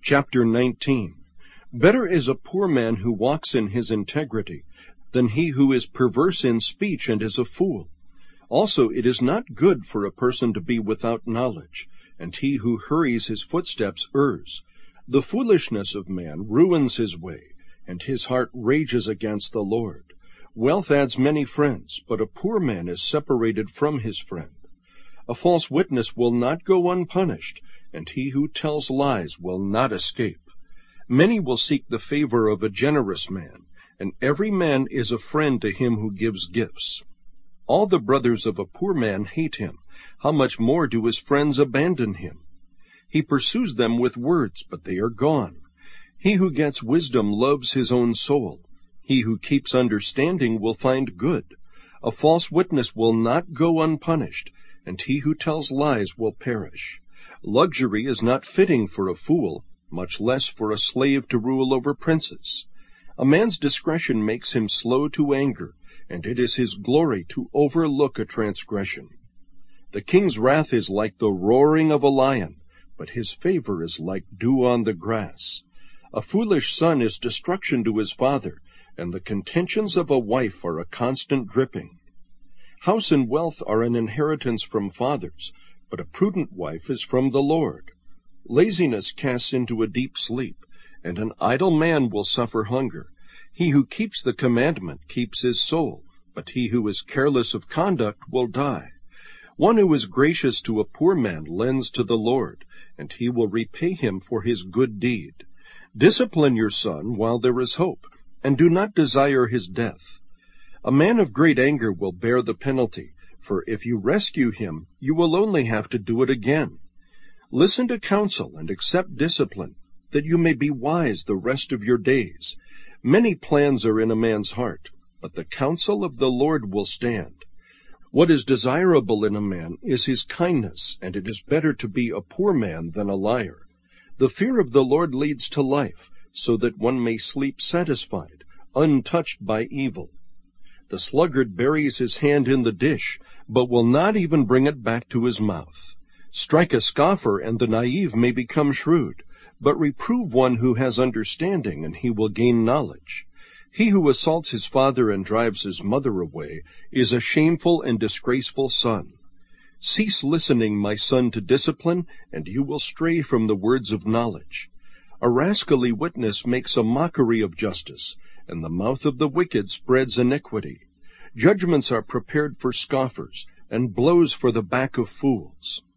Chapter 19. Better is a poor man who walks in his integrity than he who is perverse in speech and is a fool. Also it is not good for a person to be without knowledge, and he who hurries his footsteps errs. The foolishness of man ruins his way, and his heart rages against the Lord. Wealth adds many friends, but a poor man is separated from his friend. A false witness will not go unpunished, and he who tells lies will not escape. Many will seek the favor of a generous man, and every man is a friend to him who gives gifts. All the brothers of a poor man hate him. How much more do his friends abandon him? He pursues them with words, but they are gone. He who gets wisdom loves his own soul. He who keeps understanding will find good. A false witness will not go unpunished, and he who tells lies will perish. Luxury is not fitting for a fool, much less for a slave to rule over princes. A man's discretion makes him slow to anger, and it is his glory to overlook a transgression. The king's wrath is like the roaring of a lion, but his favor is like dew on the grass. A foolish son is destruction to his father, and the contentions of a wife are a constant dripping. House and wealth are an inheritance from fathers, but a prudent wife is from the Lord. Laziness casts into a deep sleep, and an idle man will suffer hunger. He who keeps the commandment keeps his soul, but he who is careless of conduct will die. One who is gracious to a poor man lends to the Lord, and he will repay him for his good deed. Discipline your son while there is hope, and do not desire his death. A man of great anger will bear the penalty, for if you rescue him, you will only have to do it again. Listen to counsel and accept discipline, that you may be wise the rest of your days. Many plans are in a man's heart, but the counsel of the Lord will stand. What is desirable in a man is his kindness, and it is better to be a poor man than a liar. The fear of the Lord leads to life, so that one may sleep satisfied, untouched by evil. The sluggard buries his hand in the dish, but will not even bring it back to his mouth. Strike a scoffer, and the naive may become shrewd, but reprove one who has understanding, and he will gain knowledge. He who assaults his father and drives his mother away is a shameful and disgraceful son. Cease listening, my son, to discipline, and you will stray from the words of knowledge. A rascally witness makes a mockery of justice, and the mouth of the wicked spreads iniquity. Judgments are prepared for scoffers, and blows for the back of fools.